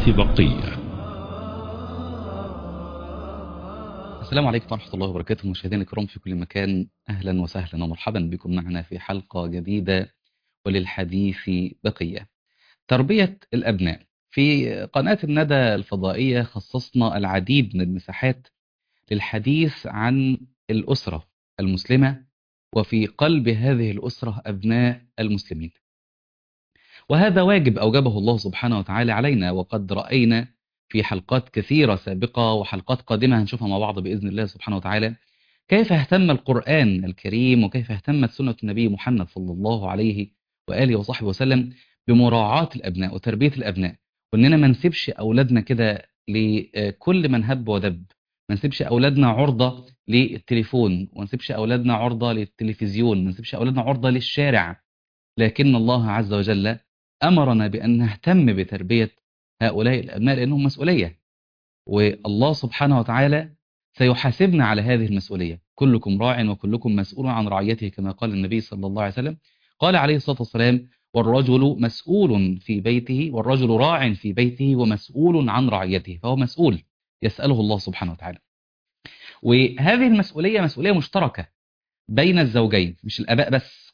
الحديث بقية. السلام عليكم ورحمة الله وبركاته، مشاهدينا الكرام في كل مكان، أهلا وسهلا ومرحبا بكم معنا في حلقة جديدة وللحديث بقية. تربية الأبناء. في قناة الندى الفضائية خصصنا العديد من المساحات للحديث عن الأسرة المسلمة، وفي قلب هذه الأسرة أبناء المسلمين، وهذا واجب أوجبه الله سبحانه وتعالى علينا. وقد رأينا في حلقات كثيرة سابقة وحلقات قادمة هنشوفها مع بعض بإذن الله سبحانه وتعالى كيف اهتم القرآن الكريم وكيف اهتمت سنة النبي محمد صلى الله عليه وآله وصحبه وسلم بمراعاة الأبناء وتربية الأبناء، وإننا ما نسيبش أولادنا كده لكل من هب ودب، ما نسيبش أولادنا عرضة للتليفون، وما نسيبش أولادنا عرضة للتلفزيون، ما نسيبش أولادنا عرضة للشارع. لكن الله عز وجل أمرنا بأن نهتم بتربية هؤلاء الأبناء لأنهم مسؤولية، والله سبحانه وتعالى سيحاسبنا على هذه المسؤولية. كلكم راع وكلكم مسؤول عن رعيته، كما قال النبي صلى الله عليه وسلم. قال عليه الصلاة والسلام: والرجل مسؤول في بيته، والرجل راع في بيته ومسؤول عن رعيته، فهو مسؤول يسأله الله سبحانه وتعالى. وهذه المسؤولية مسؤولية مشتركة بين الزوجين، مش الآباء بس.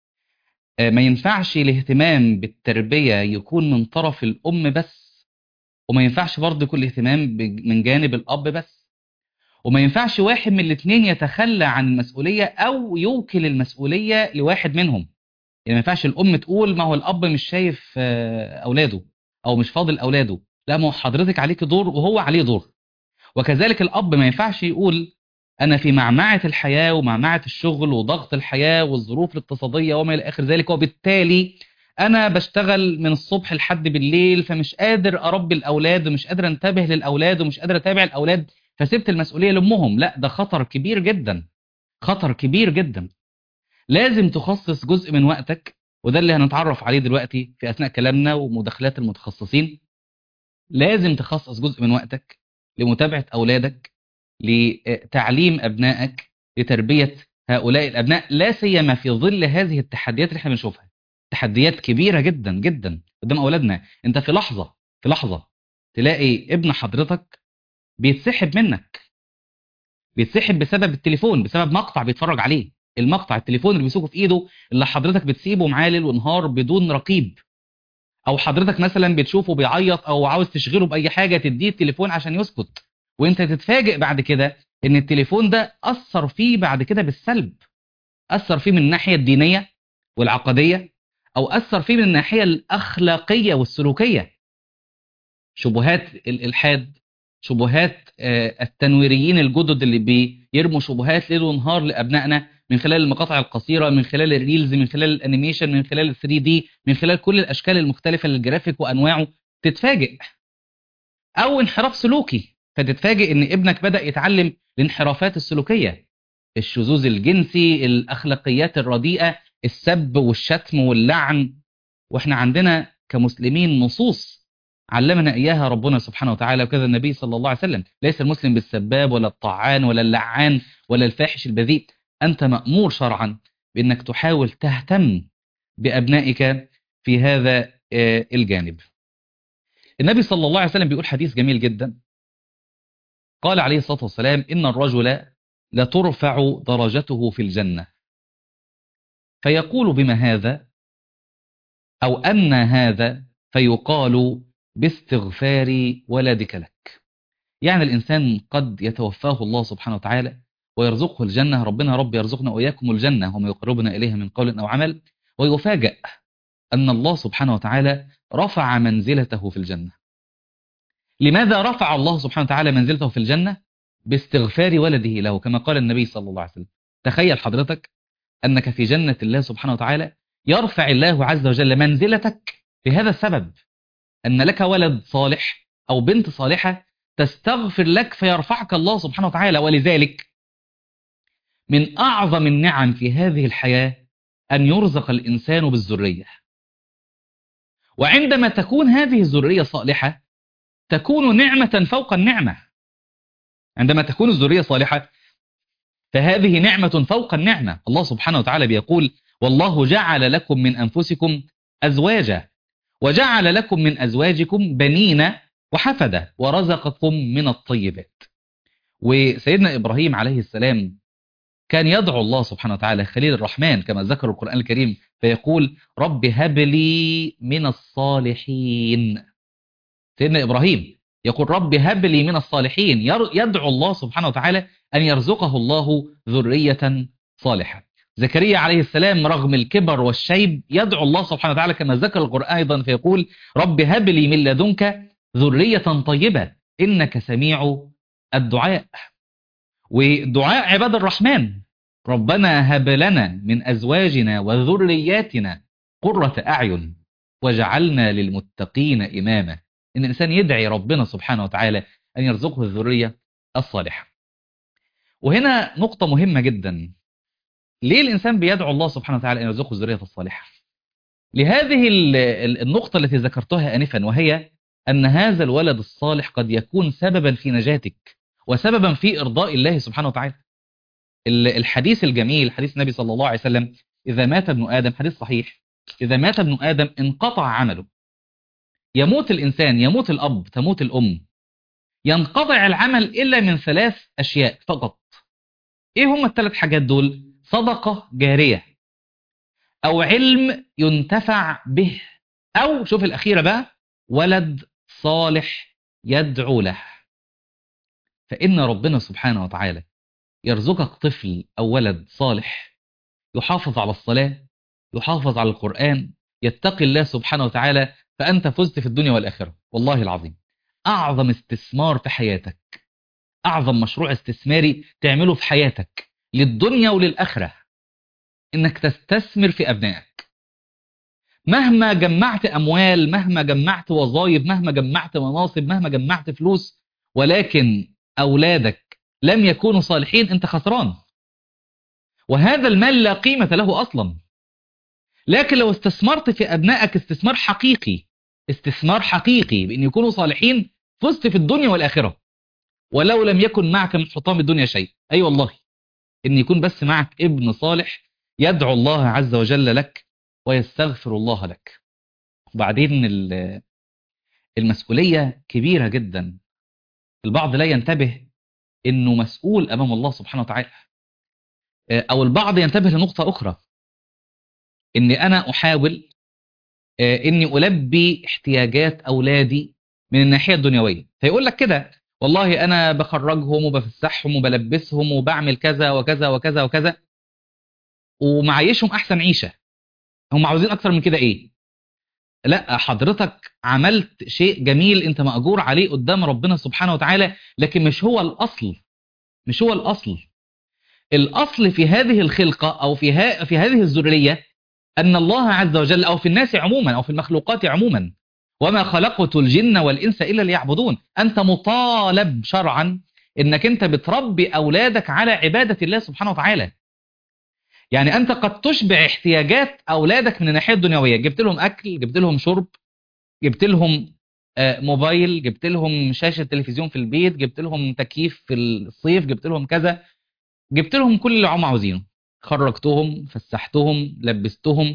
ما ينفعش الاهتمام بالتربية يكون من طرف الأم بس، وما ينفعش برضه يكون الاهتمام من جانب الأب بس، وما ينفعش واحد من الاثنين يتخلى عن المسؤولية أو يوكل المسؤولية لواحد منهم. يعني ما ينفعش الأم تقول ما هو الأب مش شايف أولاده أو مش فاضل أولاده، لا، ما هو حضرتك عليك دور وهو عليه دور. وكذلك الأب ما ينفعش يقول أنا في معمعة الحياة ومعمعة الشغل وضغط الحياة والظروف الاقتصادية وما إلى آخر ذلك، وبالتالي أنا بشتغل من الصبح لحد بالليل، فمش قادر أربي الأولاد ومش قادر أنتبه للأولاد ومش قادر أتابع الأولاد، فسبت المسؤولية لأمهم. لا، ده خطر كبير جدا، خطر كبير جدا. لازم تخصص جزء من وقتك، وده اللي هنتعرف عليه دلوقتي في أثناء كلامنا ومداخلات المتخصصين. لازم تخصص جزء من وقتك لمتابعة أولادك، لتعليم أبنائك، لتربية هؤلاء الأبناء، لا سيما في ظل هذه التحديات اللي احنا بنشوفها. تحديات كبيرة جدا جدا قدام أولادنا. انت في لحظة، في لحظة تلاقي ابن حضرتك بيتسحب منك، بيتسحب بسبب التليفون، بسبب مقطع بيتفرج عليه. المقطع، التليفون اللي بيسوقه في ايده، اللي حضرتك بتسيبه معاه ليل ونهار بدون رقيب، او حضرتك مثلا بتشوفه بيعيط او عاوز تشغله باي حاجه تديه التليفون عشان يسكت، وانت تتفاجئ بعد كده ان التليفون ده اثر فيه بعد كده بالسلب. اثر فيه من الناحيه الدينيه والعقديه، او اثر فيه من الناحيه الاخلاقيه والسلوكيه. شبهات الالحاد، شبهات التنويريين الجدد اللي بيرموا شبهات ليل ونهار لابنائنا من خلال المقاطع القصيره، من خلال الريلز، من خلال الانيميشن، من خلال ال 3 دي، من خلال كل الاشكال المختلفه للجرافيك وانواعه. تتفاجئ. او انحراف سلوكي، فتتفاجئ ان ابنك بدا يتعلم الانحرافات السلوكيه، الشذوذ الجنسي، الاخلاقيات الرديئه، السب والشتم واللعن. واحنا عندنا كمسلمين نصوص علمنا إياها ربنا سبحانه وتعالى، وكذا النبي صلى الله عليه وسلم: ليس المسلم بالسباب ولا الطعان ولا اللعان ولا الفاحش البذيء. أنت مأمور شرعا بأنك تحاول تهتم بأبنائك في هذا الجانب. النبي صلى الله عليه وسلم بيقول حديث جميل جدا. قال عليه الصلاة والسلام: إن الرجل لترفع درجته في الجنة، فيقول بما هذا، أو أن هذا، فيقال باستغفار ولدك لك. يعني الإنسان قد يتوفاه الله سبحانه وتعالى ويرزقه الجنة، ربنا رب يرزقنا وإياكم الجنة وما يقربنا إليها من قول أو عمل، ويفاجأ أن الله سبحانه وتعالى رفع منزلته في الجنة. لماذا رفع الله سبحانه وتعالى منزلته في الجنة؟ باستغفار ولده له، كما قال النبي صلى الله عليه وسلم. تخيل حضرتك أنك في جنة الله سبحانه وتعالى، يرفع الله عز وجل منزلتك بهذا السبب، أن لك ولد صالح أو بنت صالحة تستغفر لك فيرفعك الله سبحانه وتعالى. ولذلك من أعظم النعم في هذه الحياة أن يرزق الإنسان بالذرية، وعندما تكون هذه الذرية صالحة تكون نعمة فوق النعمة. عندما تكون الذرية صالحة فهذه نعمة فوق النعمة. الله سبحانه وتعالى بيقول: والله جعل لكم من أنفسكم أزواجا وجعل لكم من أزواجكم بنين وحفدة ورزقكم من الطيبات. وسيدنا إبراهيم عليه السلام كان يدعو الله سبحانه وتعالى خليل الرحمن كما ذكر القرآن الكريم، فيقول رب هب لي من الصالحين. سيدنا إبراهيم يقول رب هب لي من الصالحين، يدعو الله سبحانه وتعالى أن يرزقه الله ذرية صالحة. زكريا عليه السلام رغم الكبر والشيب يدعو الله سبحانه وتعالى كما ذكر القرآن أيضا، فيقول رب هب لي من لدنك ذرية طيبة إنك سميع الدعاء. ودعاء عباد الرحمن ربنا هب لنا من أزواجنا وذرياتنا قرة أعين وجعلنا للمتقين إماما. إن الإنسان يدعي ربنا سبحانه وتعالى أن يرزقه الذرية الصالحة. وهنا نقطة مهمة جدا، ليه الإنسان بيدعو الله سبحانه وتعالى أن يرزقه الذرية الصالحة؟ لهذه النقطة التي ذكرتها آنفا، وهي أن هذا الولد الصالح قد يكون سببا في نجاتك وسببا في إرضاء الله سبحانه وتعالى. الحديث الجميل حديث النبي صلى الله عليه وسلم إذا مات ابن آدم، حديث صحيح، إذا مات ابن آدم انقطع عمله. يموت الإنسان، يموت الأب، تموت الأم، ينقطع العمل إلا من 3 أشياء فقط. إيه هم ال3 حاجات دول؟ صدقة جارية، أو علم ينتفع به، أو شوف الأخيرة بقى، ولد صالح يدعو له. فإن ربنا سبحانه وتعالى يرزقك طفل أو ولد صالح يحافظ على الصلاة، يحافظ على القرآن، يتقي الله سبحانه وتعالى، فأنت فزت في الدنيا والآخرة. والله العظيم أعظم استثمار في حياتك، أعظم مشروع استثماري تعمله في حياتك للدنيا وللآخرة، إنك تستثمر في أبنائك. مهما جمعت أموال، مهما جمعت وظائف، مهما جمعت مناصب، مهما جمعت فلوس، ولكن أولادك لم يكونوا صالحين، أنت خسران، وهذا المال لا قيمة له أصلا. لكن لو استثمرت في أبنائك استثمار حقيقي، استثمار حقيقي بأن يكونوا صالحين، فزت في الدنيا والآخرة، ولو لم يكن معك من حطام الدنيا شيء. أي والله، إن يكون بس معك ابن صالح يدعو الله عز وجل لك ويستغفر الله لك. وبعدين المسؤولية كبيرة جدا. البعض لا ينتبه إنه مسؤول أمام الله سبحانه وتعالى، أو البعض ينتبه لنقطة أخرى، إني أنا أحاول إني ألبي احتياجات أولادي من الناحية الدنيوية، فيقول لك كده والله أنا بخرجهم وبفسحهم وبلبسهم وبعمل كذا وكذا وكذا وكذا ومعيشهم أحسن عيشة، هم عاوزين أكتر من كده إيه؟ لا، حضرتك عملت شيء جميل أنت مأجور عليه قدام ربنا سبحانه وتعالى، لكن مش هو الأصل، مش هو الأصل. الأصل في هذه الخلقة أو في هذه الذرية أن الله عز وجل، أو في الناس عموما أو في المخلوقات عموما، وما خلقت الجن والإنس إلا ليعبدون. أنت مطالب شرعا أنك أنت بتربي أولادك على عبادة الله سبحانه وتعالى. يعني أنت قد تشبع احتياجات أولادك من الناحية الدنيوية، جبت لهم أكل، جبت لهم شرب، جبت لهم موبايل، جبت لهم شاشة تلفزيون في البيت، جبت لهم تكييف في الصيف، جبت لهم كذا، جبت لهم كل اللي هم عاوزينه، خرجتهم، فسحتهم، لبستهم،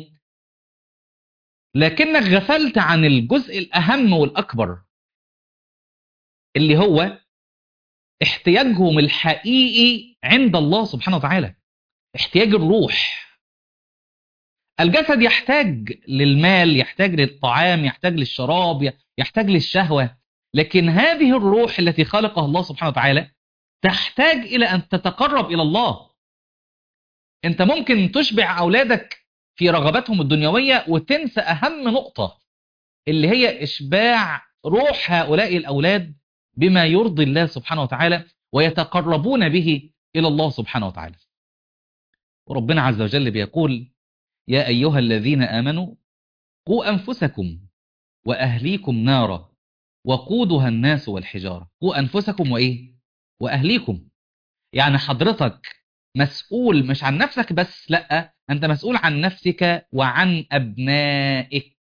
لكنك غفلت عن الجزء الأهم والأكبر اللي هو احتياجهم الحقيقي عند الله سبحانه وتعالى، احتياج الروح. الجسد يحتاج للمال، يحتاج للطعام، يحتاج للشراب، يحتاج للشهوة، لكن هذه الروح التي خلقها الله سبحانه وتعالى تحتاج إلى أن تتقرب إلى الله. أنت ممكن تشبع أولادك في رغباتهم الدنيوية وتنسى أهم نقطة، اللي هي إشباع روح هؤلاء الأولاد بما يرضي الله سبحانه وتعالى ويتقربون به إلى الله سبحانه وتعالى. وربنا عز وجل بيقول يا أيها الذين آمنوا قوا أنفسكم وأهليكم نارا وقودها الناس والحجارة. قوا أنفسكم وإيه؟ وأهليكم. يعني حضرتك مسؤول مش عن نفسك بس، لأ، أنت مسؤول عن نفسك وعن أبنائك.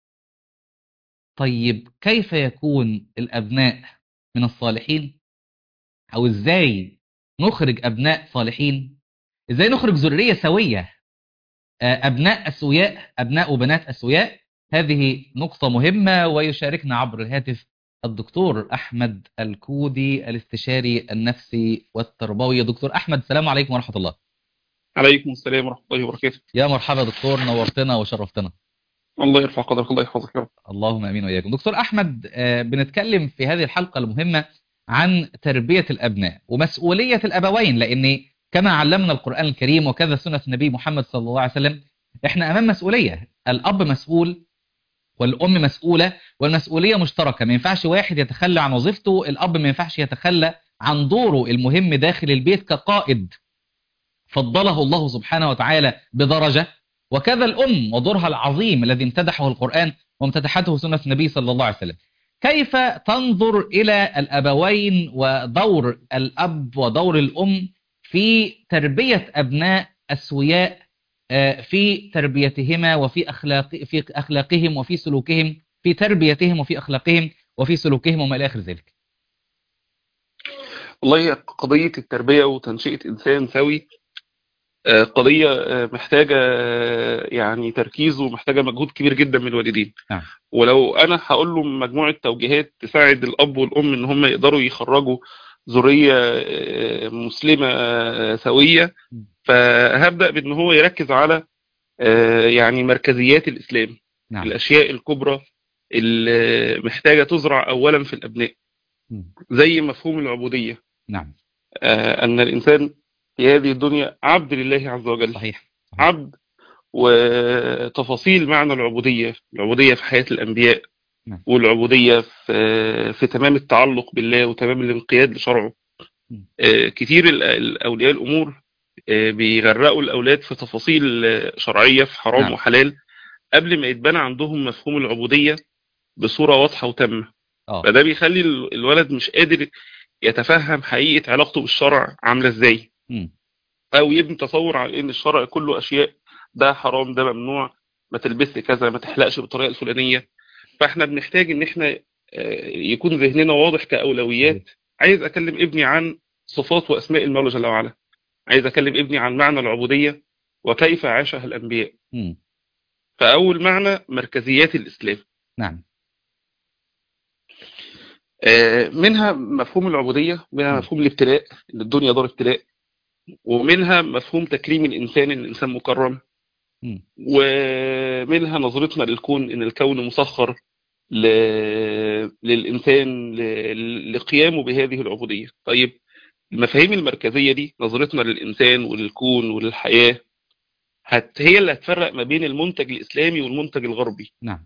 طيب كيف يكون الأبناء من الصالحين؟ أو إزاي نخرج أبناء صالحين؟ إزاي نخرج ذرية سوية، أبناء أسوياء، أبناء وبنات أسوياء؟ هذه نقطة مهمة، ويشاركنا عبر الهاتف الدكتور أحمد الكودي، الاستشاري النفسي والتربوي. دكتور أحمد، السلام عليكم ورحمة الله. عليكم السلام ورحمة الله وبركاته. يا مرحبا دكتور، نورتنا وشرفتنا. الله يرفع قدرك، الله يحفظك يا رب. اللهم امين واياكم. دكتور احمد، بنتكلم في هذه الحلقه المهمه عن تربيه الابناء ومسؤوليه الابوين، لان كما علمنا القران الكريم وكذا سنه النبي محمد صلى الله عليه وسلم، احنا امام مسؤوليه. الاب مسؤول والام مسؤوله، والمسؤوليه مشتركه. ما ينفعش واحد يتخلى عن وظيفته، الاب ما ينفعش يتخلى عن دوره المهم داخل البيت كقائد فضله الله سبحانه وتعالى بدرجة، وكذا الأم ودورها العظيم الذي امتدحه القرآن وامتدحته سنة النبي صلى الله عليه وسلم. كيف تنظر إلى الأبوين ودور الأب ودور الأم في تربية أبناء أسوياء، في تربيتهما وفي في أخلاقهم وفي سلوكهم، في تربيتهم وفي أخلاقهم وفي سلوكهم وما إلى آخر ذلك؟ والله قضية التربية وتنشئة إنسان سوي قضية محتاجة يعني تركيز، ومحتاجة مجهود كبير جدا من الوالدين. نعم. ولو أنا هقول له مجموعة توجيهات تساعد الأب والأم إن هم يقدروا يخرجوا ذرية مسلمة سوية، فهبدأ بأن هو يركز على يعني مركزيات الإسلام، نعم. الأشياء الكبرى اللي محتاجة تزرع أولا في الأبناء، زي مفهوم العبودية. نعم. أن الإنسان في هذه الدنيا عبد لله عز وجل. صحيح. صحيح. عبد. وتفاصيل معنى العبودية في حياة الأنبياء، نعم. والعبودية في تمام التعلق بالله وتمام الانقياد لشرعه. كتير أولياء الأمور بيغرقوا الأولاد في تفاصيل شرعية في حرام نعم. وحلال قبل ما يتبنى عندهم مفهوم العبودية بصورة واضحة وتامة. فده بيخلي الولد مش قادر يتفهم حقيقة علاقته بالشرع عاملة ازاي، او يبني تصور على ان الشرع كله اشياء ده حرام ده ممنوع، ما تلبسش كذا، ما تحلقش بالطريقة الفلانية. فاحنا بنحتاج ان احنا يكون ذهننا واضح كأولويات. عايز اكلم ابني عن صفات واسماء المولى جل وعلا، عايز اكلم ابني عن معنى العبودية وكيف عاشها الانبياء. فاول معنى مركزيات الاسلام. نعم. منها مفهوم العبودية، منها مفهوم الابتلاء، ان الدنيا دار ابتلاء، ومنها مفهوم تكريم الإنسان، ان الإنسان مكرم، ومنها نظرتنا للكون، ان الكون مسخر للإنسان لقيامه بهذه العبودية. طيب المفاهيم المركزية دي، نظرتنا للإنسان وللكون وللحياة، هي اللي هتفرق ما بين المنتج الإسلامي والمنتج الغربي. نعم.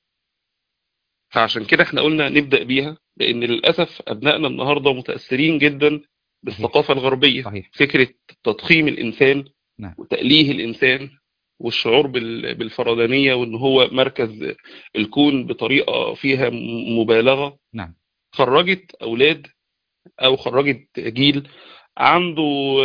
فعشان كده احنا قلنا نبدأ بيها، لأن للأسف أبنائنا النهاردة متأثرين جدا بالثقافة الغربية. صحيح. فكرة تضخيم الإنسان. نعم. وتأليه الإنسان والشعور بالفردانية، وأن هو مركز الكون بطريقة فيها مبالغة. نعم. خرجت أولاد أو خرجت جيل عنده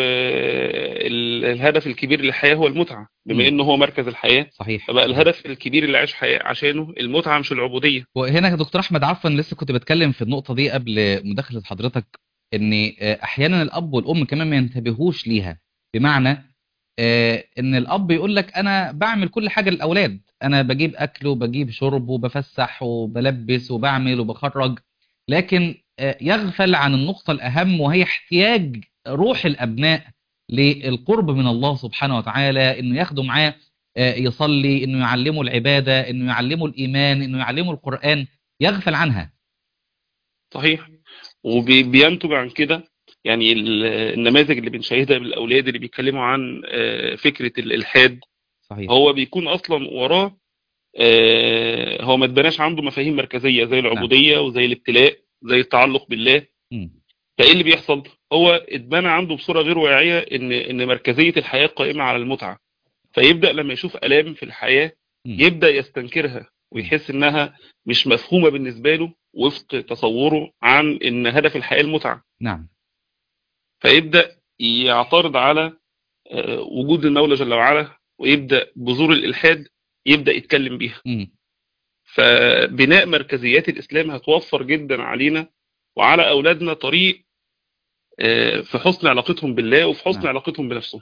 الهدف الكبير للحياة هو المتعة، بما انه هو مركز الحياة. صحيح. فبقى الهدف الكبير اللي عايش عشانه المتعة مش العبودية. وهنا يا دكتور احمد، عفوا لسه كنت بتكلم في النقطة دي قبل مداخلة حضرتك، ان احيانا الاب والام كمان ما ينتبهوش ليها. بمعنى ان الاب يقول لك انا بعمل كل حاجة للاولاد، انا بجيب اكل وبجيب شرب وبفسح وبلبس وبعمل وبخرج، لكن يغفل عن النقطة الأهم، وهي احتياج روح الأبناء للقرب من الله سبحانه وتعالى، إنه ياخدوا معاه يصلي، إنه يعلموا العبادة، إنه يعلموا الإيمان، إنه يعلموا القرآن، يغفل عنها. صحيح. وبينتج عن كده يعني النماذج اللي بنشاهدها بالأولاد اللي بيتكلموا عن فكرة الإلحاد. صحيح. هو بيكون أصلا وراه هو ما اتبناش عنده مفاهيم مركزية زي العبودية وزي الابتلاء زي التعلق بالله. فايه اللي بيحصل؟ هو اتبنى عنده بصورة غير واعية ان مركزية الحياة قائمة على المتعة. فيبدأ لما يشوف آلام في الحياة يبدأ يستنكرها ويحس انها مش مفهومة بالنسبة له وفق تصوره عن ان هدف الحياة المتعة. نعم. فيبدأ يعترض على وجود المولى جل وعلا، ويبدأ بذور الإلحاد يبدأ يتكلم بيها. فبناء مركزيات الإسلام هتوفر جدا علينا وعلى أولادنا طريق في حسن علاقتهم بالله وفي حسن علاقتهم بنفسهم.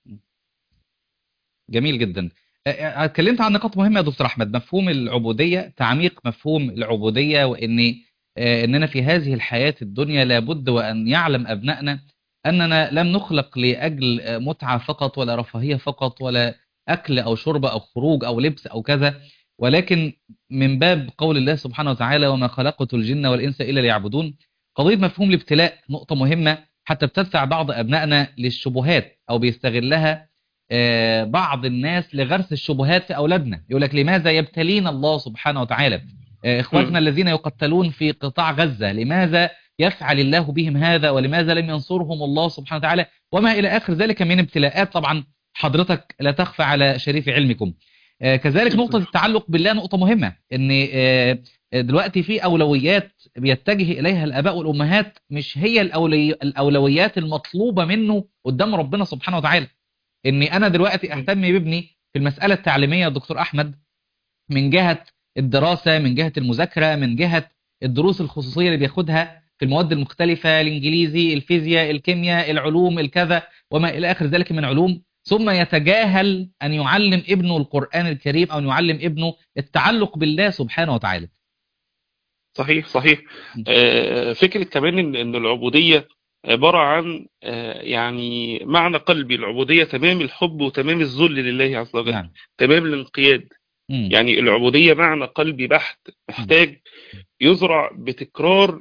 جميل جدا. اتكلمت عن نقاط مهمة يا دكتور أحمد، مفهوم العبودية، تعميق مفهوم العبودية، وإن أننا في هذه الحياة الدنيا لابد وأن يعلم أبنائنا أننا لم نخلق لأجل متعة فقط ولا رفاهية فقط ولا أكل أو شرب أو خروج أو لبس أو كذا، ولكن من باب قول الله سبحانه وتعالى وما خلقت الجن والإنس إلا ليعبدون. قضية مفهوم الابتلاء نقطة مهمة، حتى بتدفع بعض أبنائنا للشبهات أو بيستغلها بعض الناس لغرس الشبهات في أولادنا. يقول لك لماذا يبتلينا الله سبحانه وتعالى؟ إخواتنا الذين يقتلون في قطاع غزة لماذا يفعل الله بهم هذا ولماذا لم ينصرهم الله سبحانه وتعالى وما إلى آخر ذلك من ابتلاءات. طبعا حضرتك لا تخفى على شريف علمكم. كذلك نقطة التعلق بالله نقطة مهمة، ان دلوقتي في أولويات بيتجه إليها الآباء والأمهات مش هي الأولويات المطلوبة منه قدام ربنا سبحانه وتعالى. اني أنا دلوقتي أهتم بابني في المسألة التعليمية يا دكتور أحمد من جهة الدراسة، من جهة المذاكرة، من جهة الدروس الخصوصية اللي بياخدها في المواد المختلفة، الإنجليزي، الفيزياء، الكيمياء، العلوم، الكذا وما إلى آخر ذلك من علوم، ثم يتجاهل أن يعلم ابنه القرآن الكريم أو أن يعلم ابنه التعلق بالله سبحانه وتعالى. صحيح صحيح. فكرة كمان إن العبودية عبارة عن يعني معنى قلبي. العبودية تمام الحب وتمام الذل لله عز وجل. نعم. تمام الانقياد. يعني العبودية معنى قلبي بحت، محتاج يزرع بتكرار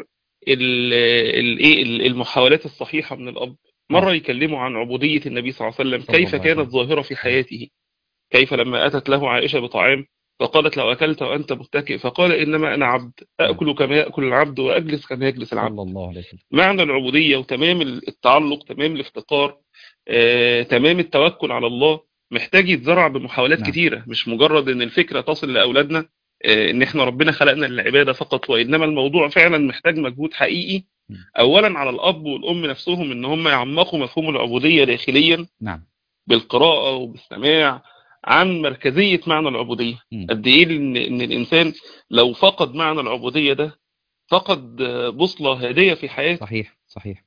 المحاولات الصحيحة من الأب. مرة يكلموا عن عبودية النبي صلى الله عليه وسلم كيف كانت ظاهرة في حياته، كيف لما أتت له عائشة بطعام فقالت لو أكلت وأنت متكئ فقال إنما أنا عبد أأكل كما يأكل العبد وأجلس كما يجلس العبد. الله عليه وسلم. معنى العبودية وتمام التعلق، تمام الافتقار، تمام التوكل على الله محتاج يتزرع بمحاولات كتيرة. مش مجرد إن الفكرة تصل لأولادنا إن إحنا ربنا خلقنا للعبادة فقط، وإنما الموضوع فعلا محتاج مجهود حقيقي أولا على الأب والأم نفسهم إن هم يعمقوا مفهوم العبودية داخليا. بالقراءة وبالسماع عن مركزية معنى العبودية. قد إيه إن الإنسان لو فقد معنى العبودية ده فقد بوصلة هادية في حياته. صحيح صحيح.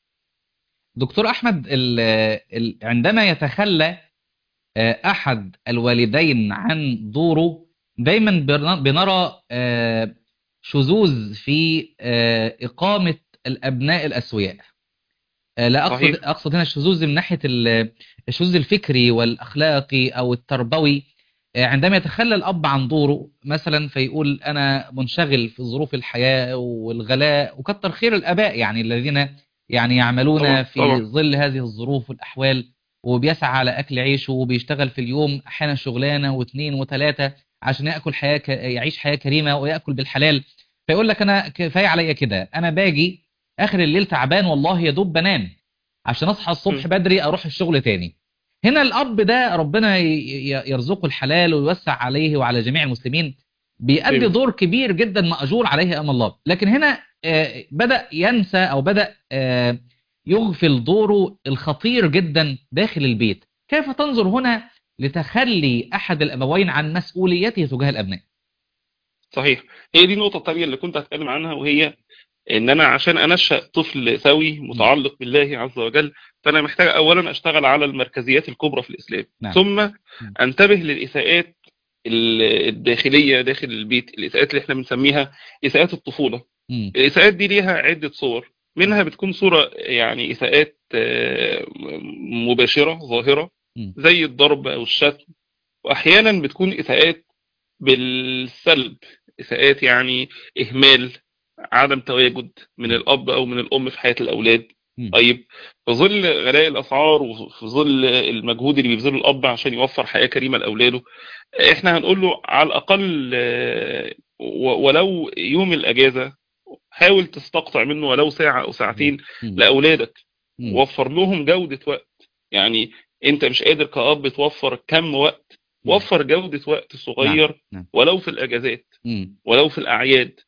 دكتور أحمد، عندما يتخلى أحد الوالدين عن دوره دايما بنرى شذوذ في إقامة الأبناء الأسوياء. لا أقصد هنا الشذوذ من ناحية الشذوذ الفكري والأخلاقي أو التربوي. عندما يتخلى الأب عن دوره مثلا فيقول أنا منشغل في ظروف الحياة والغلاء، وكتر خير الآباء يعني الذين يعني يعملون في ظل هذه الظروف والأحوال وبيسعى على أكل عيشه وبيشتغل في اليوم أحيانا شغلانة واثنين وثلاثة عشان يعيش حياة كريمة ويأكل بالحلال. فيقول لك أنا كفاية عليا كده، أنا باجي آخر الليل تعبان والله يا دوب بنام عشان أصحى الصبح بدري أروح الشغل تاني. هنا الأب ده ربنا يرزقه الحلال ويوسع عليه وعلى جميع المسلمين، بيأدي دور كبير جدا مأجور عليه أمام الله. لكن هنا بدأ ينسى أو بدأ يغفل دوره الخطير جدا داخل البيت. كيف تنظر هنا لتخلي أحد الأبوين عن مسؤوليته تجاه الأبناء؟ صحيح. هي دي النقطة الثانية اللي كنت هتكلم عنها، وهي ان انا عشان انشأ طفل سوي متعلق بالله عز وجل فانا محتاج اولا اشتغل على المركزيات الكبرى في الاسلام. ثم انتبه للاساءات الداخلية داخل البيت، الاساءات اللي احنا بنسميها اساءات الطفولة. الاساءات دي ليها عدة صور، منها بتكون صورة يعني اساءات مباشرة ظاهرة زي الضرب او الشتم، واحيانا بتكون اساءات بالسلب، اساءات يعني اهمال، عدم تواجد من الأب أو من الأم في حياة الأولاد. طيب في ظل غلاء الأسعار وفي ظل المجهود اللي بيبذله الأب عشان يوفر حياة كريمة لأولاده، إحنا هنقول له على الأقل ولو يوم الأجازة حاول تستقطع منه ولو ساعة أو ساعتين لأولادك، وفر لهم جودة وقت. يعني أنت مش قادر كأب توفر كم وقت، وفر جودة وقت صغير ولو في الأجازات ولو في الأعياد.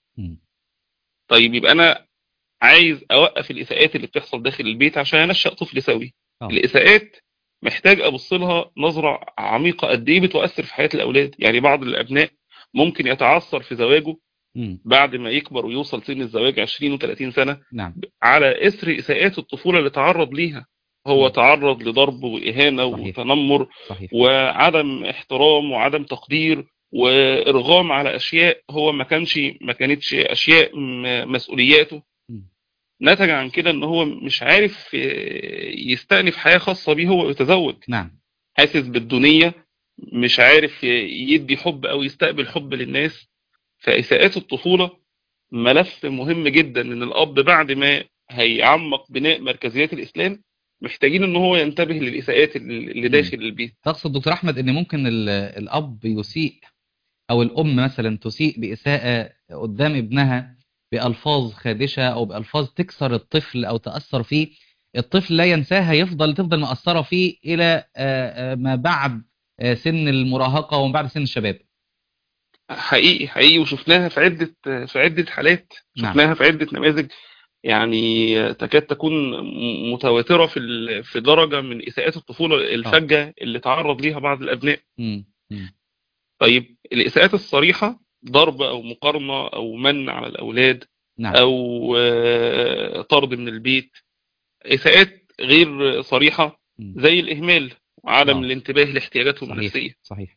طيب يبقى أنا عايز أوقف الإساءات اللي بتحصل داخل البيت عشان أنشأ طفل سوي. الإساءات محتاج أبص لها نظرة عميقة قد إيه بتؤثر في حياة الأولاد. يعني بعض الأبناء ممكن يتعثر في زواجه بعد ما يكبر ويوصل سن الزواج 20 و30 سنة على إثر إساءات الطفولة اللي تعرض ليها. هو تعرض لضرب وإهانة وتنمر وعدم احترام وعدم تقدير وإرغام على أشياء هو ما كانتش أشياء مسؤولياته. نتج عن كده ان هو مش عارف يستأنف حياة خاصة بيه هو يتزوج. نعم. حاسس بالدنيا، مش عارف يدي حب او يستقبل حب للناس. فإساءات الطفولة ملف مهم جدا، ان الاب بعد ما هيعمق بناء مركزيات الاسلام محتاجين ان هو ينتبه للإساءات اللي داخل البيت. تقصد دكتور احمد ان ممكن الاب يسيء او الام مثلا تسيء بإساءة قدام ابنها بألفاظ خادشة او بألفاظ تكسر الطفل او تأثر فيه، الطفل لا ينساها، تفضل مأثرة فيه الى ما بعد سن المراهقة ومن بعد سن الشباب. حقيقي حقيقي، وشفناها في عدة حالات، نعم. شفناها في عدة نماذج، يعني تكاد تكون متواترة في درجة من إساءات الطفولة الفجة اللي تعرض ليها بعض الأبناء. طيب الإساءات الصريحة، ضرب أو مقارنة أو من على الأولاد، نعم. أو طرد من البيت. إساءات غير صريحة زي الإهمال وعدم الانتباه لاحتياجاتهم النفسية. صحيح.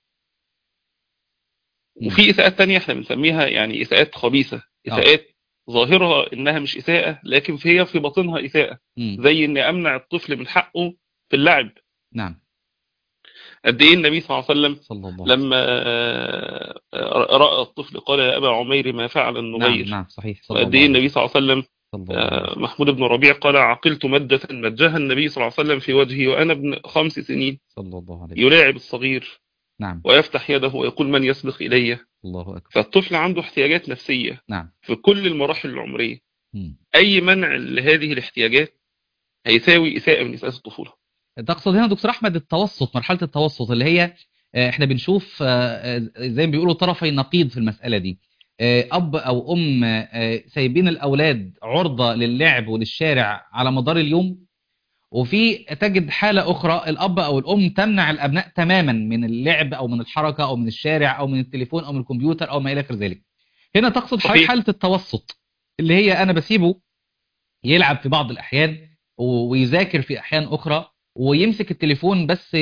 وفي إساءات تانية احنا بنسميها يعني إساءات خبيثة، إساءات ظاهرها إنها مش إساءة لكن هي في باطنها إساءة. زي إني أمنع الطفل من حقه في اللعب. نعم. قد إيه النبي صلى الله عليه وسلم لما رأى الطفل قال يا أبا عمير ما فعل النغير. نعم صحيح. وقد إيه النبي صلى الله عليه وسلم محمود بن ربيع قال عقلت مدة مجها النبي صلى الله عليه وسلم في وجهي وأنا ابن 5 سنين صلى الله عليه يلاعب الصغير. نعم. ويفتح يده ويقول من يسبق إلي. الله أكبر. فالطفل عنده احتياجات نفسية. نعم. في كل المراحل العمرية. أي منع لهذه الاحتياجات هيساوي إساءة من إساءات الطفولة. تقصد هنا دكتور أحمد التوسط، مرحلة التوسط اللي هي احنا بنشوف زي ما بيقولوا طرفي نقيض في المسألة دي. أب أو أم سايبين الأولاد عرضة للعب وللشارع على مدار اليوم، وفي تجد حالة أخرى الأب أو الأم تمنع الأبناء تماما من اللعب أو من الحركة أو من الشارع أو من التليفون أو من الكمبيوتر أو ما إلى ذلك. هنا تقصد حالة التوسط اللي هي أنا بسيبه يلعب في بعض الأحيان ويذاكر في أحيان أخرى، ويمسك التليفون بس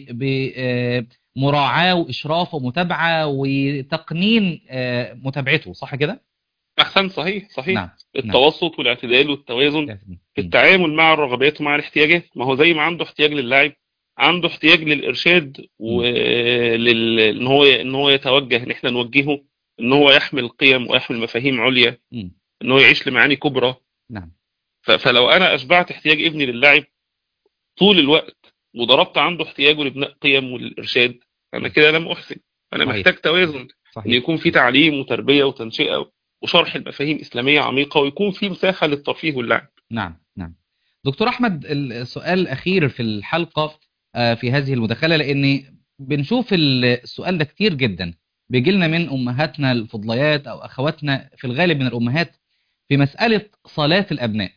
بمراعاة وإشراف ومتابعة وتقنين متابعته، صح كده؟ أحسن. صحيح. نعم. التوسط والاعتدال والتوازن في التعامل مع الرغبات ومع الاحتياجات. ما هو زي ما عنده احتياج للعب عنده احتياج للإرشاد إن هو يتوجه، إن احنا نوجهه إن هو يحمل قيم ويحمل مفاهيم عليا، إن هو يعيش لمعاني كبرى. نعم. فلو أنا أشبعت احتياج ابني للعب طول الوقت وضربت عنده احتياجه لبناء قيم والإرشاد، أنا كده لم أحسن. أنا محتاج توازن، إن يكون في تعليم وتربية وتنشئة وشرح المفاهيم إسلامية عميقة، ويكون في مساحة للترفيه واللعب. نعم. دكتور أحمد، السؤال الأخير في الحلقة في هذه المداخلة، لأن بنشوف السؤال ده كتير جدا بيجي لنا من أمهاتنا الفضليات أو أخواتنا في الغالب من الأمهات في مسألة صلاة الأبناء.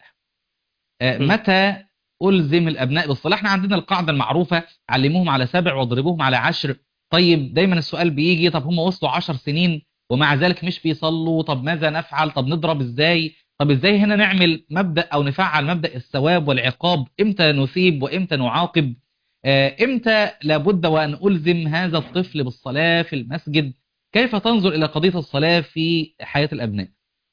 متى ألزم الأبناء بالصلاة؟ احنا عندنا القاعدة المعروفة علموهم على 7 واضربوهم على 10. طيب دايما السؤال بيجي طب هم وصلوا 10 سنين ومع ذلك مش بيصلوا، طب ماذا نفعل؟ طب نضرب ازاي؟ طب ازاي هنا نعمل مبدأ او نفعل مبدأ الثواب والعقاب؟ امتى نثيب وامتى نعاقب؟ امتى لابد وان ألزم هذا الطفل بالصلاة في المسجد؟ كيف تنظر الى قضية الصلاة في حياة الابناء؟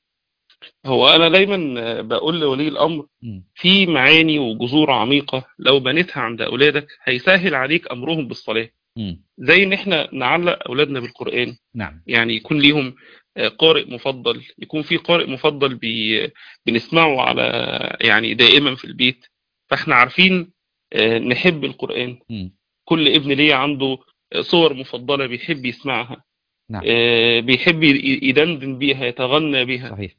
هو انا دايما بقول لولي الامر في معاني وجذور عميقة لو بنيتها عند اولادك هيسهل عليك امرهم بالصلاة. زي ان احنا نعلق اولادنا بالقرآن. نعم. يعني يكون ليهم قارئ مفضل، يكون في قارئ مفضل بنسمعه على يعني دائما في البيت، فاحنا عارفين نحب القرآن. كل ابن ليه عنده صور مفضلة بيحب يسمعها. نعم. بيحب يدندن بيها، يتغنى بها. صحيح.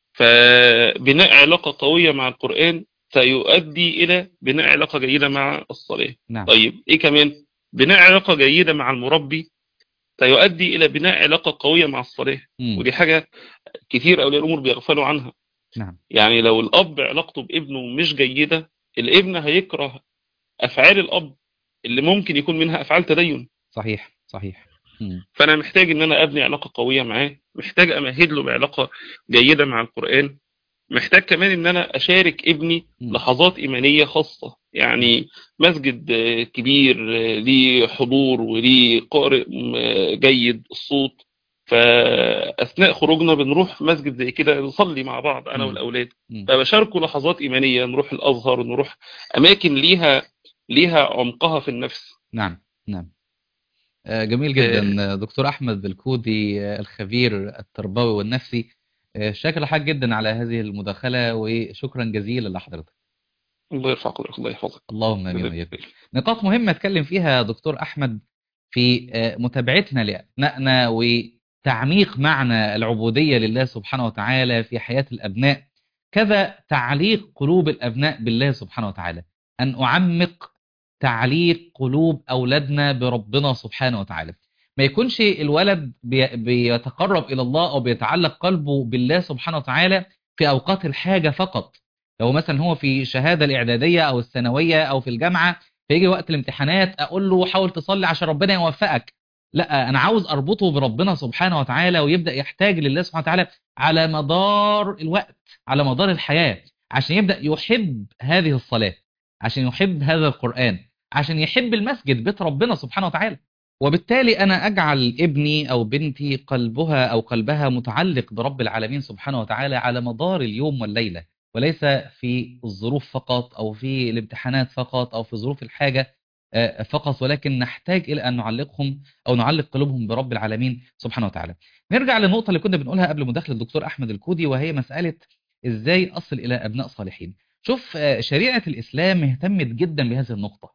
فبناء علاقة قوية مع القرآن سيؤدي إلى بناء علاقة جيدة مع الصلاة. نعم. طيب إيه كمان؟ بناء علاقة جيدة مع المربي سيؤدي إلى بناء علاقة قوية مع الصلاة. ودي حاجة كثير أولياء الأمور بيغفلوا عنها. نعم. يعني لو الأب علاقته بابنه مش جيدة، الابن هيكره أفعال الأب اللي ممكن يكون منها أفعال تدين. صحيح. فأنا محتاج إن أنا أبني علاقة قوية معاه، محتاج أمهد له بعلاقة جيدة مع القرآن، محتاج كمان ان انا اشارك ابني لحظات ايمانيه خاصه، يعني مسجد كبير ليه حضور وليه قارئ جيد الصوت، فاثناء خروجنا بنروح مسجد زي كده نصلي مع بعض انا والاولاد، فبشاركوا لحظات ايمانيه، نروح الازهر، نروح اماكن ليها عمقها في النفس. نعم نعم. جميل جدا دكتور أحمد بالكودي الخبير التربوي والنفسي. شاكر لحضرتك جدا على هذه المداخلة، وشكرا جزيلا لحضرتك. الله يرفع قدرك، الله يحفظك. اللهم امين وإياكم. نقاط مهمة اتكلم فيها دكتور أحمد في متابعتنا لأبنائنا وتعميق معنى العبودية لله سبحانه وتعالى في حياة الأبناء، كذا تعليق قلوب الأبناء بالله سبحانه وتعالى، أن أعمق تعليق قلوب أولادنا بربنا سبحانه وتعالى. ما يكونش الولد بيتقرب إلى الله أو بيتعلق قلبه بالله سبحانه وتعالى في أوقات الحاجة فقط. لو مثلا هو في شهادة الإعدادية أو الثانوية أو في الجامعة، فيجي وقت الامتحانات أقول له حاول تصلي عشان ربنا يوفقك. لا، أنا عاوز أربطه بربنا سبحانه وتعالى، ويبدأ يحتاج لله سبحانه وتعالى على مدار الوقت، على مدار الحياة، عشان يبدأ يحب هذه الصلاة، عشان يحب هذا القرآن، عشان يحب المسجد بيت ربنا سبحانه وتعالى. وبالتالي أنا أجعل ابني أو بنتي قلبها أو قلبها متعلق برب العالمين سبحانه وتعالى على مدار اليوم والليلة، وليس في الظروف فقط أو في الامتحانات فقط أو في ظروف الحاجة فقط، ولكن نحتاج إلى أن نعلقهم أو نعلق قلوبهم برب العالمين سبحانه وتعالى. نرجع للنقطة اللي كنا بنقولها قبل مداخلة الدكتور أحمد الكودي، وهي مسألة إزاي أصل إلى أبناء صالحين. شوف، شريعة الإسلام اهتمت جدا بهذه النقطة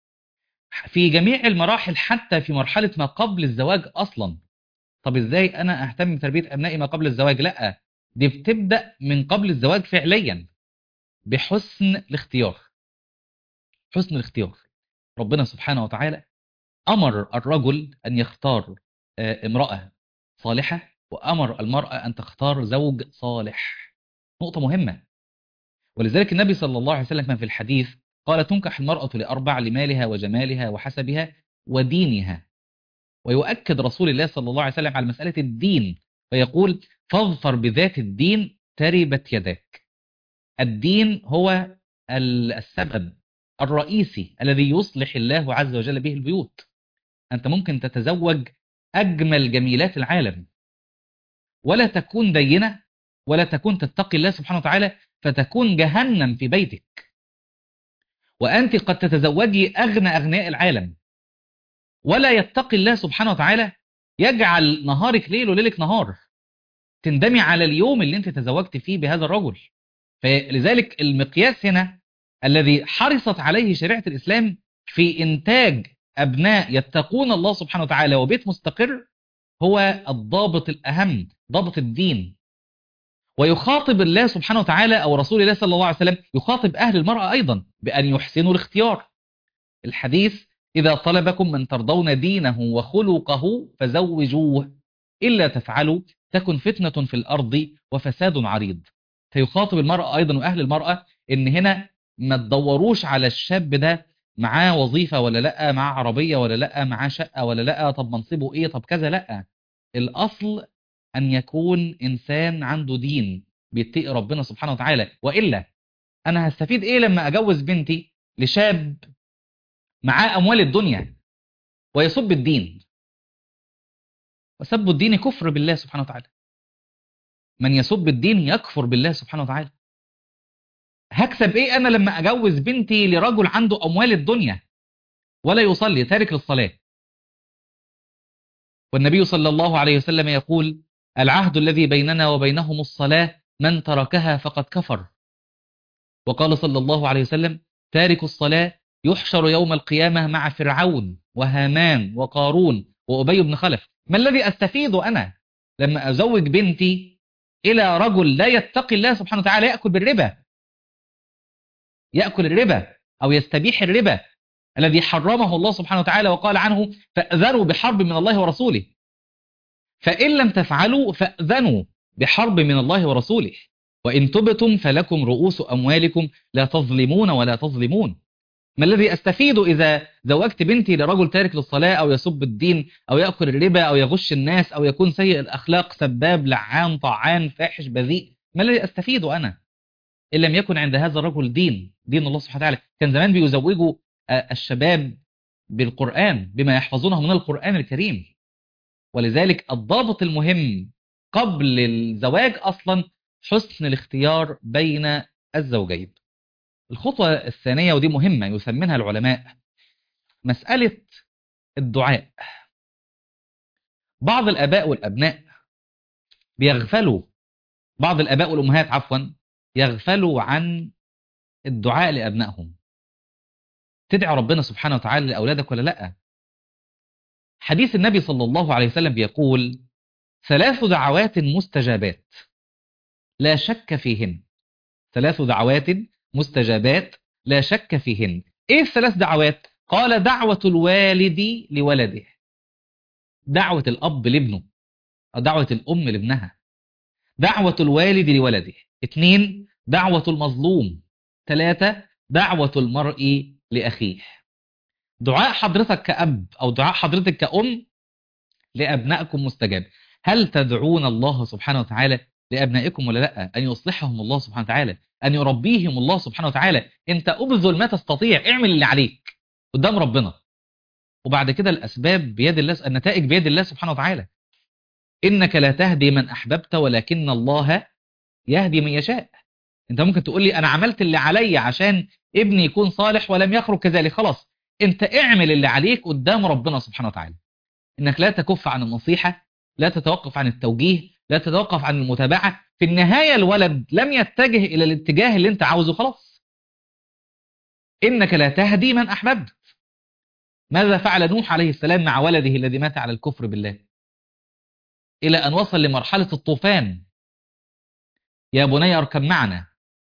في جميع المراحل، حتى في مرحلة ما قبل الزواج أصلا. طب إزاي أنا أهتم بتربية أبنائي ما قبل الزواج؟ لأ، دي بتبدأ من قبل الزواج فعليا بحسن الاختيار. حسن الاختيار، ربنا سبحانه وتعالى أمر الرجل أن يختار امرأة صالحة، وأمر المرأة أن تختار زوج صالح. نقطة مهمة. ولذلك النبي صلى الله عليه وسلم كان في الحديث قال: تنكح المرأة لأربع: لمالها وجمالها وحسبها ودينها. ويؤكد رسول الله صلى الله عليه وسلم على مسألة الدين فيقول: فاظفر بذات الدين تربت يداك. الدين هو السبب الرئيسي الذي يصلح الله عز وجل به البيوت. أنت ممكن تتزوج أجمل جميلات العالم ولا تكون دينة، ولا تكون تتقي الله سبحانه وتعالى، فتكون جهنم في بيتك. وأنت قد تتزوجي أغنى أغنياء العالم ولا يتقي الله سبحانه وتعالى، يجعل نهارك ليل وليلك نهار، تندمي على اليوم اللي انت تزوجت فيه بهذا الرجل. فلذلك المقياس هنا الذي حرصت عليه شريعة الإسلام في إنتاج أبناء يتقون الله سبحانه وتعالى وبيت مستقر هو الضابط الأهم، ضابط الدين. ويخاطب الله سبحانه وتعالى أو رسول الله صلى الله عليه وسلم يخاطب أهل المرأة أيضا بأن يحسنوا الاختيار. الحديث: إذا طلبكم من ترضون دينه وخلقه فزوجوه، إلا تفعلوا تكن فتنة في الأرض وفساد عريض. فيخاطب المرأة أيضا وأهل المرأة إن هنا ما تدوروش على الشاب ده معاه وظيفة ولا لأ، معاه عربية ولا لأ، معاه شقة ولا لأ، طب منصبه إيه، طب كذا. لأ، الأصل أن يكون إنسان عنده دين بيتقي ربنا سبحانه وتعالى. وإلا أنا هستفيد إيه لما أجوز بنتي لشاب معاه أموال الدنيا ويسب الدين؟ وسب الدين كفر بالله سبحانه وتعالى. من يسب الدين يكفر بالله سبحانه وتعالى. هكسب ايه انا لما اجوز بنتي لرجل عنده اموال الدنيا ولا يصلي، تارك للصلاة؟ والنبي صلى الله عليه وسلم يقول: العهد الذي بيننا وبينهم الصلاة، من تركها فقد كفر. وقال صلى الله عليه وسلم: تارك الصلاة يحشر يوم القيامة مع فرعون وهامان وقارون وأبي بن خلف. ما الذي أستفيد أنا لما أزوج بنتي إلى رجل لا يتقي الله سبحانه وتعالى، يأكل بالربا، يأكل الربا أو يستبيح الربا الذي حرمه الله سبحانه وتعالى وقال عنه: فأذنوا بحرب من الله ورسوله. فإن لم تفعلوا فأذنوا بحرب من الله ورسوله، وإن تبتم فلكم رؤوس أموالكم لا تظلمون ولا تظلمون. ما الذي أستفيد إذا زوجت بنتي لرجل تارك للصلاة أو يسب الدين أو يأكل الربا أو يغش الناس أو يكون سيء الأخلاق، سباب، لعان، طعان، فاحش، بذيء؟ ما الذي أستفيد أنا؟ إن لم يكن عند هذا الرجل دين الله سبحانه وتعالى. كان زمان بيزوجوا الشباب بالقرآن، بما يحفظونه من القرآن الكريم. ولذلك الضابط المهم قبل الزواج أصلا حسن الاختيار بين الزوجين. الخطوة الثانية ودي مهمة يسمينها العلماء مسألة الدعاء. بعض الآباء والأبناء بيغفلوا، بعض الآباء والأمهات عفوا يغفلوا عن الدعاء لأبنائهم. تدعي ربنا سبحانه وتعالى لأولادك ولا لأ؟ حديث النبي صلى الله عليه وسلم بيقول 3 دعوات مستجابات لا شك فيهن. 3 دعوات مستجابات لا شك فيهن. ايه ال3 دعوات؟ قال دعوة الوالد لولده، دعوة الأب لابنه، أو دعوة الأم لابنها. دعوة الوالد لولده. 2 دعوة المظلوم. 3 دعوة المرء لأخيه. دعاء حضرتك كأب أو دعاء حضرتك كأم لأبنائكم مستجاب. هل تدعون الله سبحانه وتعالى لأبنائكم ولا لا؟ أن يصلحهم الله سبحانه وتعالى، أن يربيهم الله سبحانه وتعالى. أنت أبذل ما تستطيع، اعمل اللي عليك قدام ربنا، وبعد كده الأسباب بيد الله، النتائج بيد الله سبحانه وتعالى. إنك لا تهدي من أحببت ولكن الله يهدي من يشاء. أنت ممكن تقول لي أنا عملت اللي علي عشان ابني يكون صالح ولم يخرج كذلك. خلاص، أنت اعمل اللي عليك قدام ربنا سبحانه وتعالى. إنك لا تكف عن النصيحة، لا تتوقف عن التوجيه، لا تتوقف عن المتابعة. في النهاية الولد لم يتجه إلى الاتجاه اللي أنت عاوزه، خلاص. إنك لا تهدي من أحببت. ماذا فعل نوح عليه السلام مع ولده الذي مات على الكفر بالله؟ إلى أن وصل لمرحلة الطوفان. يا بني اركب معنا،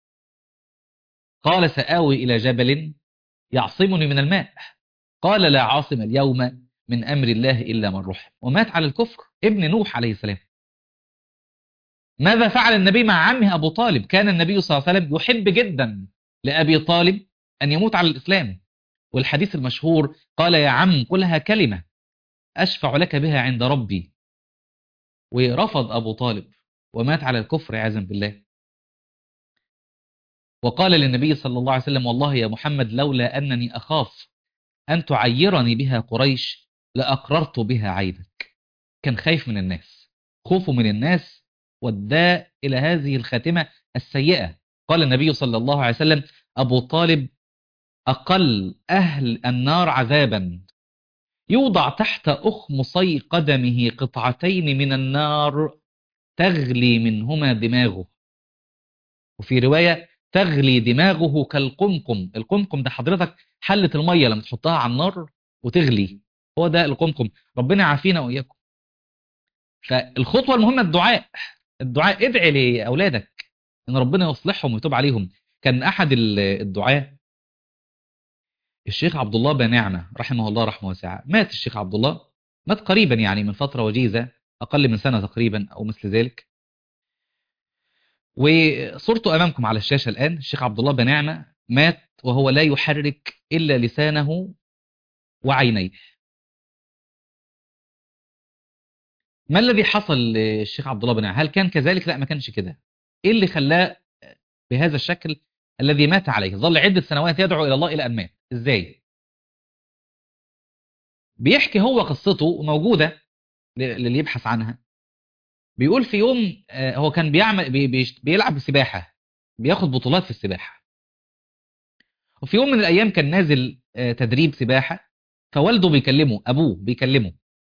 قال سآوي إلى جبل يعصمني من الماء، قال لا عاصم اليوم من أمر الله إلا من رحم. ومات على الكفر ابن نوح عليه السلام. ماذا فعل النبي مع عمه أبو طالب؟ كان النبي صلى الله عليه وسلم يحب جدا لأبي طالب أن يموت على الإسلام، والحديث المشهور قال يا عم قلها كلمة أشفع لك بها عند ربي. ورفض أبو طالب ومات على الكفر عياذا بالله. وقال للنبي صلى الله عليه وسلم والله يا محمد لولا أنني أخاف أن تعيرني بها قريش لأقررت بها عيبك. كان خايف من الناس، خوفه من الناس وداه إلى هذه الخاتمة السيئة. قال النبي صلى الله عليه وسلم أبو طالب أقل أهل النار عذابا، يوضع تحت أخمصي قدمه قطعتين من النار تغلي منهما دماغه، وفي رواية تغلي دماغه كالقمقم. القمقم ده حضرتك حلة المية لما تحطها على النار وتغلي، هو ده القمقم. ربنا يعافينا وإياكم. فالخطوة المهمة الدعاء. الدعاء، ادعي لأولادك إن ربنا يصلحهم ويتوب عليهم. كان أحد الدعاء الشيخ عبد الله بن نعمة رحمه الله رحمه واسعة. مات الشيخ عبد الله، مات قريبا يعني من فترة وجيزة، أقل من سنة تقريبا أو مثل ذلك. وصورته أمامكم على الشاشة الآن. الشيخ عبد الله بن نعمة مات وهو لا يحرك إلا لسانه وعينيه. ما الذي حصل للشيخ عبد الله بن نعمة؟ هل كان كذلك؟ لا، ما كانش كده. إيه اللي خلاه بهذا الشكل الذي مات عليه؟ ظل عدة سنوات يدعو إلى الله إلى أن مات. إزاي؟ بيحكي هو قصته موجودة للي يبحث عنها. بيقول في يوم هو كان بيعمل بيلعب سباحة، بياخد بطولات في السباحة. وفي يوم من الأيام كان نازل تدريب سباحة، فوالده بيكلمه، أبوه بيكلمه،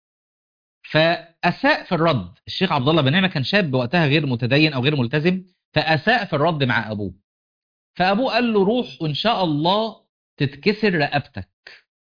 فأساء في الرد. الشيخ عبد الله بن نعمة كان شاب وقتها غير متدين أو غير ملتزم، فأساء في الرد مع أبوه. فأبوه قال له روح وإن شاء الله تتكسر رقبتك،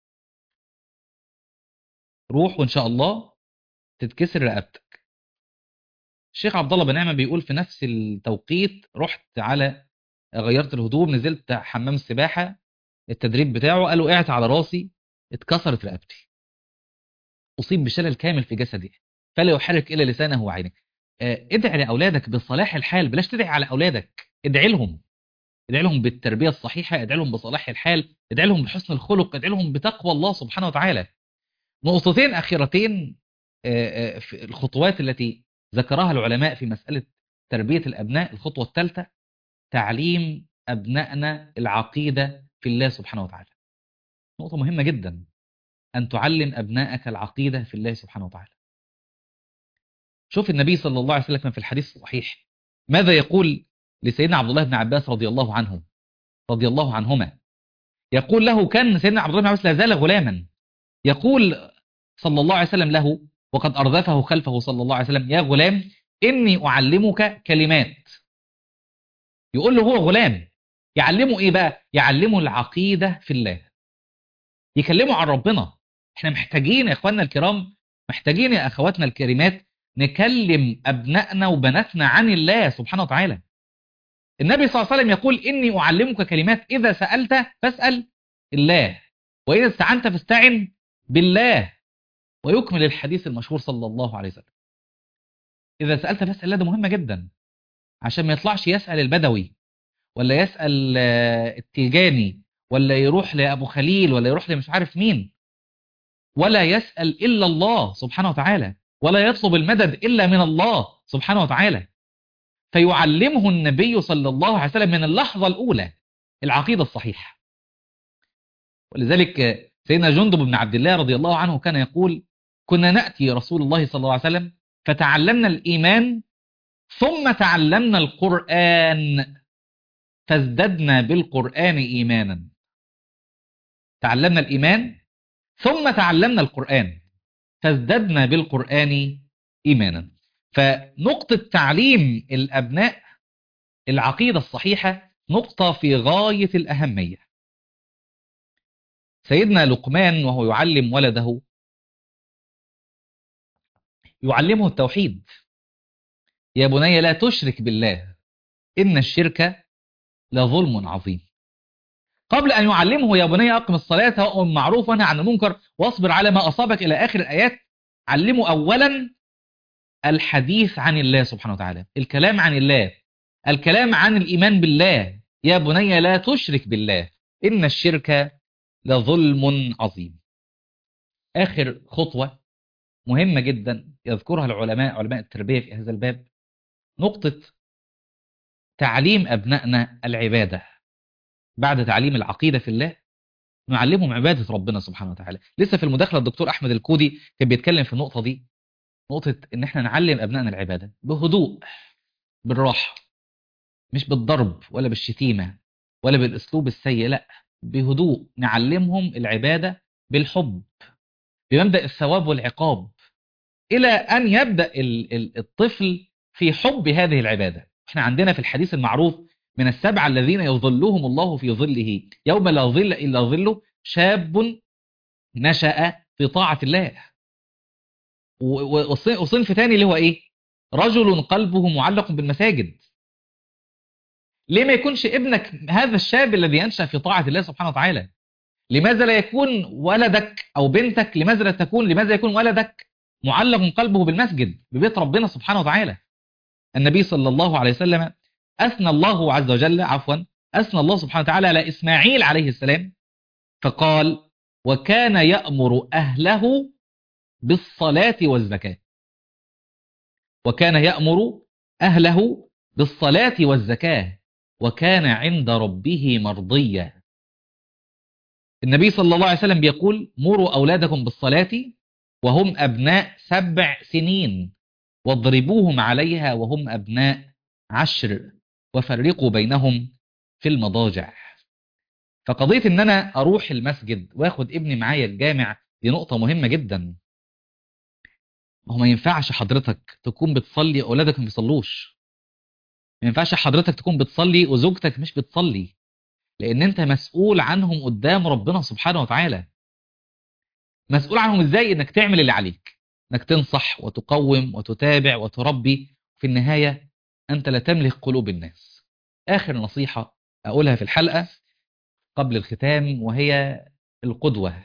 روح وإن شاء الله تتكسر رقبتك. الشيخ عبد الله بن نعمة بيقول في نفس التوقيت رحت على غيرت الهدوم، نزلت حمام السباحة التدريب بتاعه، قال له وقعت على راسي اتكسرت رقبتي، أصيب بشلل كامل في جسدي فلا يحرك إلا لسانه وعينه. ادعي لأولادك بصلاح الحال، بلاش تدعي على أولادك، ادعي لهم، ادعي لهم بالتربية الصحيحة، ادعي لهم بصلاح الحال، ادعي لهم بحسن الخلق، ادعي لهم بتقوى الله سبحانه وتعالى. نقطتين أخيرتين في الخطوات التي ذكرها العلماء في مسألة تربية الأبناء. الخطوة الثالثة تعليم أبنائنا العقيدة في الله سبحانه وتعالى. نقطة مهمة جدا، أن تعلم أبنائك العقيدة في الله سبحانه وتعالى. شوف النبي صلى الله عليه وسلم في الحديث الصحيح ماذا يقول لسيدنا عبد الله بن عباس رضي الله عنه، رضي الله عنهما. يقول له، كان سيدنا عبد الله بن عباس لا زال غلاما، يقول صلى الله عليه وسلم له وقد أردفه خلفه صلى الله عليه وسلم: يا غلام إني أعلمك كلمات. يقول له هو غلام، يعلمه إيه بقى؟ يعلمه العقيدة في الله، يكلمه عن ربنا. احنا محتاجين يا إخواننا الكرام، محتاجين يا أخواتنا الكريمات، نكلم أبنائنا وبناتنا عن الله سبحانه وتعالى. النبي صلى الله عليه وسلم يقول: إني أعلمك كلمات إذا سألت فاسأل الله، وإذا استعنت فاستعن بالله. ويكمل الحديث المشهور صلى الله عليه وسلم: إذا سألت فاسأل الله. ده مهمة جدا، عشان ما يطلعش يسأل البدوي، ولا يسأل التيجاني، ولا يروح لأبو خليل، ولا يروح لمش عارف مين، ولا يسأل إلا الله سبحانه وتعالى، ولا يطلب المدد إلا من الله سبحانه وتعالى. فيعلمه النبي صلى الله عليه وسلم من اللحظة الأولى العقيدة الصحيحة. ولذلك سيدنا جندب بن عبد الله رضي الله عنه كان يقول: كنا نأتي رسول الله صلى الله عليه وسلم فتعلمنا الإيمان ثم تعلمنا القرآن فازددنا بالقرآن إيمانا. تعلمنا الإيمان ثم تعلمنا القرآن فازددنا بالقرآن إيمانا. فنقطة تعليم الأبناء العقيدة الصحيحة نقطة في غاية الأهمية. سيدنا لقمان وهو يعلم ولده يعلمه التوحيد: يا بني لا تشرك بالله إن الشرك لظلم عظيم. قبل أن يعلمه يا بني أقم الصلاة وأمر بالمعروف وانهى عن المنكر واصبر على ما أصابك إلى آخر الآيات، علمه أولا الحديث عن الله سبحانه وتعالى، الكلام عن الله، الكلام عن الإيمان بالله. يا بني لا تشرك بالله إن الشرك لظلم عظيم. آخر خطوة مهمة جدا يذكرها العلماء، علماء التربية في هذا الباب، نقطة تعليم أبنائنا العبادة. بعد تعليم العقيدة في الله نعلمهم عبادة ربنا سبحانه وتعالى. لسه في المداخلة الدكتور أحمد الكودي كان بيتكلم في النقطة دي، نقطة إن احنا نعلم أبنائنا العبادة بهدوء، بالراحة، مش بالضرب ولا بالشتيمة ولا بالأسلوب السيء، لا، بهدوء. نعلمهم العبادة بالحب، بمبدأ الثواب والعقاب، إلى أن يبدأ الطفل في حب هذه العبادة. احنا عندنا في الحديث المعروف: من السبعة الذين يظلهم الله في ظله يوم لا ظل إلا ظله شاب نشأ في طاعة الله. وصنف ثاني اللي هو إيه؟ رجل قلبه معلق بالمساجد. ليه ما يكونش ابنك هذا الشاب الذي ينشأ في طاعة الله سبحانه وتعالى؟ لماذا لا يكون ولدك أو بنتك، لماذا يكون ولدك معلق قلبه بالمسجد، ببيت ربنا سبحانه وتعالى؟ النبي صلى الله عليه وسلم أثنى الله عز وجل، أثنى الله سبحانه وتعالى على إسماعيل عليه السلام فقال: وكان يأمر أهله بالصلاة والزكاة. وكان يأمر أهله بالصلاة والزكاة وكان عند ربه مرضيا. النبي صلى الله عليه وسلم بيقول: مروا أولادكم بالصلاة وهم أبناء 7 سنين واضربوهم عليها وهم أبناء 10 وفرقوا بينهم في المضاجع. فقضية إن أنا أروح المسجد وأخد ابني معايا الجامع دي نقطة مهمة جدا. هو ما ينفعش حضرتك تكون بتصلي أولادك ما بيصلوش، ما ينفعش حضرتك تكون بتصلي وزوجتك مش بتصلي، لأن أنت مسؤول عنهم قدام ربنا سبحانه وتعالى. مسؤول عنهم إزاي؟ إنك تعمل اللي عليك، إنك تنصح وتقوم وتتابع وتربي. في النهاية أنت لا تملك قلوب الناس. آخر نصيحة أقولها في الحلقة قبل الختام وهي القدوة.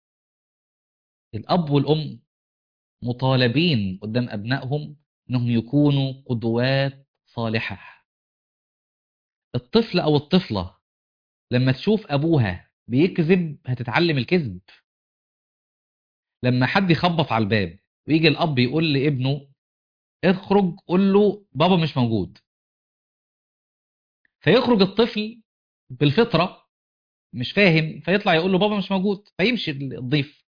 الأب والأم مطالبين قدام أبنائهم أنهم يكونوا قدوات صالحة. الطفل أو الطفلة لما تشوف أبوها بيكذب هتتعلم الكذب. لما حد يخبط على الباب ويجي الأب يقول لابنه اخرج قول له بابا مش موجود، فيخرج الطفل بالفطرة مش فاهم، فيطلع يقول له بابا مش موجود، فيمشي الضيف.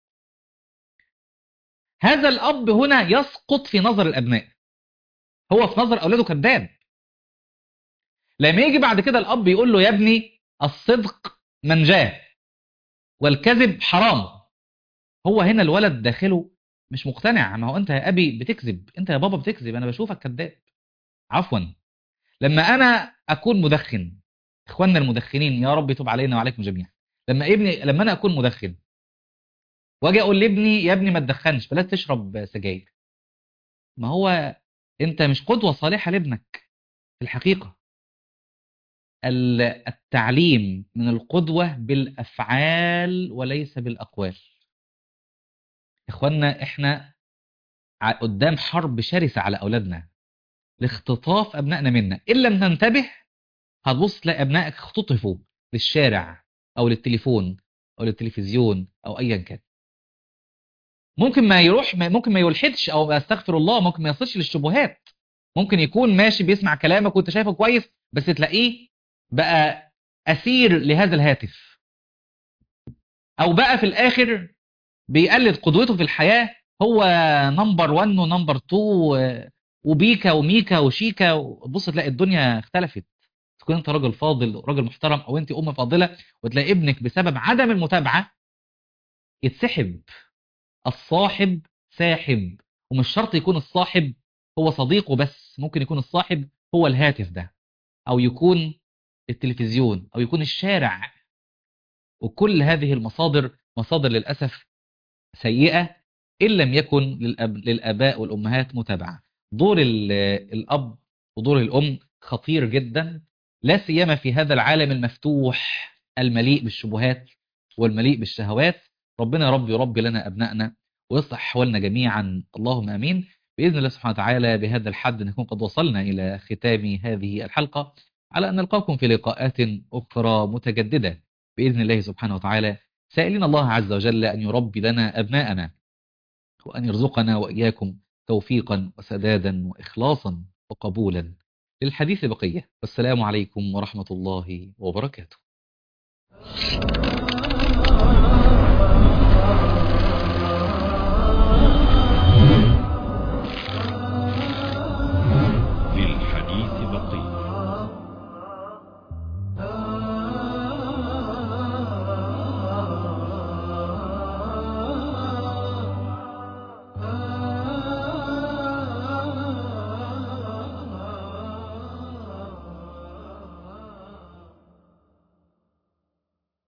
هذا الأب هنا يسقط في نظر الأبناء، هو في نظر أولاده كذاب. لما يجي بعد كده الأب يقول له يا ابني الصدق منجاه والكذب حرام، هو هنا الولد داخله مش مقتنع. ما هو أنت يا أبي بتكذب، أنت يا بابا بتكذب، أنا بشوفك كذاب. عفوا، لما أنا أكون مدخن، إخواننا المدخنين يا رب يتوب علينا وعليكم جميعا، لما أنا أكون مدخن واجي اقول لابني يا ابني ما تدخنش بلاش تشرب سجاير، ما هو انت مش قدوة صالحة لابنك في الحقيقة. التعليم من القدوة بالافعال وليس بالاقوال. اخوانا احنا قدام حرب شرسة على اولادنا لاختطاف ابنائنا منا، ان لم ننتبه هتبص تلاقي ابنائك اختطفوا للشارع او للتليفون او للتلفزيون او ايا كان. ممكن ما يروح، ممكن ما يلحدش او استغفر الله، ممكن ما يصلش للشبهات، ممكن يكون ماشي بيسمع كلامك وانت شايفه كويس، بس تلاقيه بقى اسير لهذا الهاتف، او بقى في الاخر بيقلد قدوته في الحياة، هو نمبر 1 ونمبر 2 وبيكا وميكا وشيكا، وبص تلاقي الدنيا اختلفت. تكون انت راجل فاضل راجل محترم، او انت ام فاضلة، وتلاقي ابنك بسبب عدم المتابعة يتسحب. الصاحب ساحب، ومش شرط يكون الصاحب هو صديقه بس، ممكن يكون الصاحب هو الهاتف ده، أو يكون التلفزيون، أو يكون الشارع. وكل هذه المصادر مصادر للأسف سيئة إن لم يكن للآباء والأمهات متابعة. دور الأب ودور الأم خطير جدا، لا سيما في هذا العالم المفتوح المليء بالشبهات والمليء بالشهوات. ربنا يا رب يربي لنا أبنائنا ويصلح أحوالنا جميعا، اللهم آمين. بإذن الله سبحانه وتعالى بهذا الحد نكون قد وصلنا إلى ختام هذه الحلقة، على أن نلقاكم في لقاءات أخرى متجددة بإذن الله سبحانه وتعالى، سائلين الله عز وجل أن يربي لنا أبناءنا، وأن يرزقنا وإياكم توفيقا وسدادا وإخلاصا وقبولا. للحديث بقية، والسلام عليكم ورحمة الله وبركاته.